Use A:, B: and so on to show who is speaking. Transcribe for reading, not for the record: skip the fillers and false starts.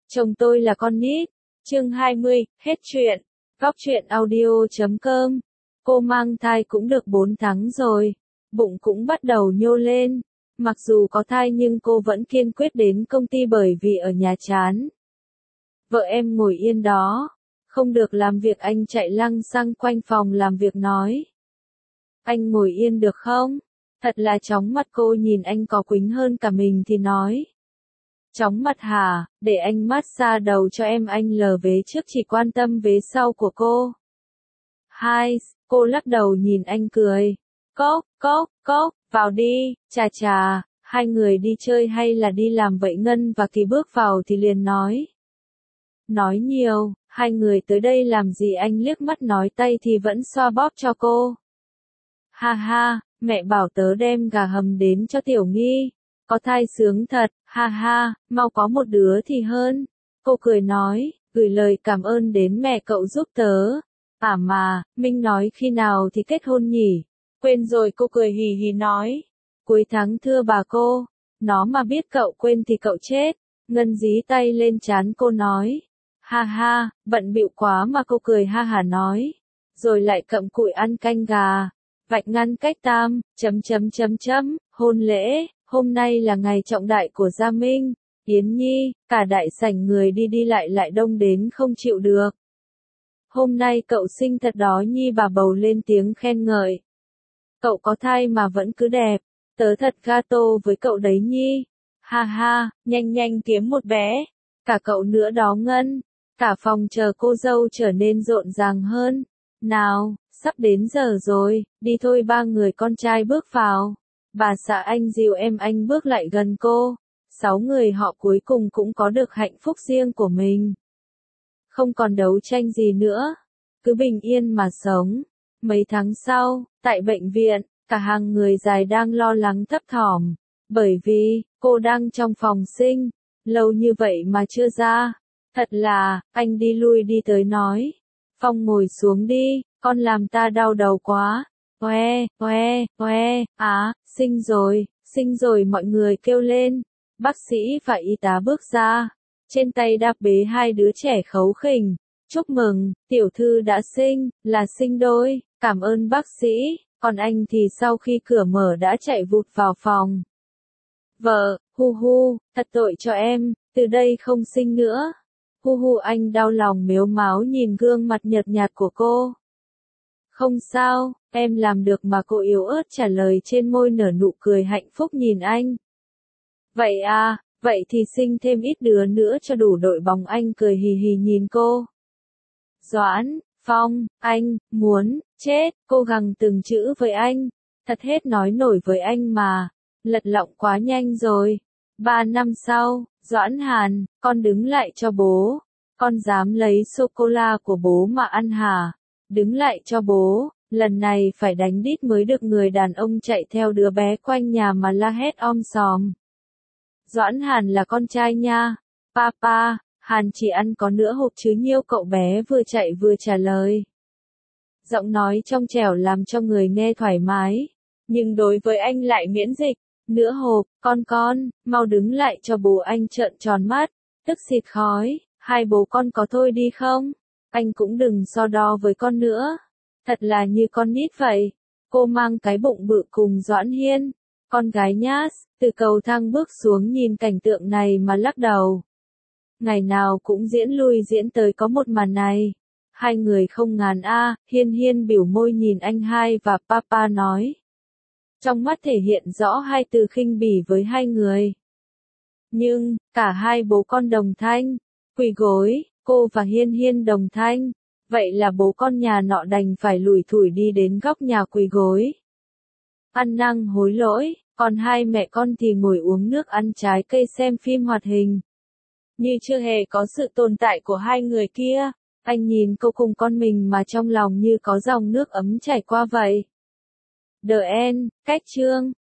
A: Chồng tôi là con nít. Chương 20, hết chuyện. Góc truyện audio.com. Cô mang thai cũng được 4 tháng rồi. Bụng cũng bắt đầu nhô lên. Mặc dù có thai nhưng cô vẫn kiên quyết đến công ty bởi vì ở nhà chán. Vợ em ngồi yên đó. Không được làm việc, anh chạy lăng xăng quanh phòng làm việc nói. Anh ngồi yên được không? Thật là chóng mặt, cô nhìn anh có quýnh hơn cả mình thì nói. Chóng mặt hả, để anh massage đầu cho em, anh lờ vế trước chỉ quan tâm vế sau của cô. Hai, cô lắc đầu nhìn anh cười. Cốc, vào đi, chà, hai người đi chơi hay là đi làm vậy? Ngân và Kỳ bước vào thì liền nói. Nói nhiều, hai người tới đây làm gì? Anh liếc mắt nói, tay thì vẫn xoa bóp cho cô. Ha, mẹ bảo tớ đem gà hầm đến cho Tiểu Nghi. Có thai sướng thật, ha, mau có một đứa thì hơn. Cô cười nói, gửi lời cảm ơn đến mẹ cậu giúp tớ. Mà, Minh nói khi nào thì kết hôn nhỉ? Quên rồi, cô cười hì hì nói. Cuối tháng thưa bà cô. Nó mà biết cậu quên thì cậu chết. Ngân dí tay lên trán cô nói. Ha, bận bịu quá mà, cô cười ha hả nói. Rồi lại cặm cụi ăn canh gà. Vạch ngăn cách tam, hôn lễ. Hôm nay là ngày trọng đại của Gia Minh, Yến Nhi, cả đại sảnh người đi lại đông đến không chịu được. Hôm nay cậu xinh thật đó Nhi, bà bầu lên tiếng khen ngợi. Cậu có thai mà vẫn cứ đẹp, tớ thật gato với cậu đấy Nhi. Ha, nhanh kiếm một bé, cả cậu nữa đó Ngân. Cả phòng chờ cô dâu trở nên rộn ràng hơn. Nào, sắp đến giờ rồi, đi thôi. Ba người con trai bước vào. Bà xã anh dìu em, anh bước lại gần cô. 6 người họ cuối cùng cũng có được hạnh phúc riêng của mình. Không còn đấu tranh gì nữa. Cứ bình yên mà sống. Mấy tháng sau, tại bệnh viện, cả hàng người dài đang lo lắng thấp thỏm. Bởi vì, cô đang trong phòng sinh. Lâu như vậy mà chưa ra. Thật là, anh đi lui đi tới nói. Phong ngồi xuống đi, con làm ta đau đầu quá. Oe, sinh rồi mọi người kêu lên. Bác sĩ và y tá bước ra. Trên tay đạp bế hai đứa trẻ khấu khỉnh. Chúc mừng, tiểu thư đã sinh, là sinh đôi, cảm ơn bác sĩ. Còn anh thì sau khi cửa mở đã chạy vụt vào phòng. Vợ, hu, thật tội cho em, từ đây không sinh nữa. Hu, anh đau lòng mếu máo nhìn gương mặt nhợt nhạt của cô. Không sao, em làm được mà, cô yếu ớt trả lời, trên môi nở nụ cười hạnh phúc nhìn anh. Vậy à, vậy thì sinh thêm ít đứa nữa cho đủ đội bóng, anh cười hì hì nhìn cô. Doãn, Phong, anh, muốn, chết, cô gằn từng chữ với anh. Thật hết nói nổi với anh mà, lật lọng quá nhanh rồi. 3 năm sau, Doãn Hàn, con đứng lại cho bố. Con dám lấy sô-cô-la của bố mà ăn hả? Đứng lại cho bố, lần này phải đánh đít mới được. Người đàn ông chạy theo đứa bé quanh nhà mà la hét om sòm. Doãn Hàn là con trai nha. Papa, Hàn chỉ ăn có nửa hộp chứ nhiêu, cậu bé vừa chạy vừa trả lời. Giọng nói trong trẻo làm cho người nghe thoải mái. Nhưng đối với anh lại miễn dịch. Nửa hộp, con, mau đứng lại cho bố, anh trợn tròn mắt, tức xịt khói. Hai bố con có thôi đi không? Anh cũng đừng so đo với con nữa. Thật là như con nít vậy. Cô mang cái bụng bự cùng Doãn Hiên, con gái nhát, từ cầu thang bước xuống nhìn cảnh tượng này mà lắc đầu. Ngày nào cũng diễn lui diễn tới có một màn này. Hai người không ngán a. Hiên biểu môi nhìn anh hai và papa nói. Trong mắt thể hiện rõ hai từ khinh bỉ với hai người. Nhưng, cả hai bố con đồng thanh, quỳ gối, cô và Hiên đồng thanh. Vậy là bố con nhà nọ đành phải lủi thủi đi đến góc nhà quỳ gối. Ăn năn hối lỗi, còn hai mẹ con thì ngồi uống nước ăn trái cây xem phim hoạt hình. Như chưa hề có sự tồn tại của hai người kia, anh nhìn cô cùng con mình mà trong lòng như có dòng nước ấm chảy qua vậy. The End, cách chương.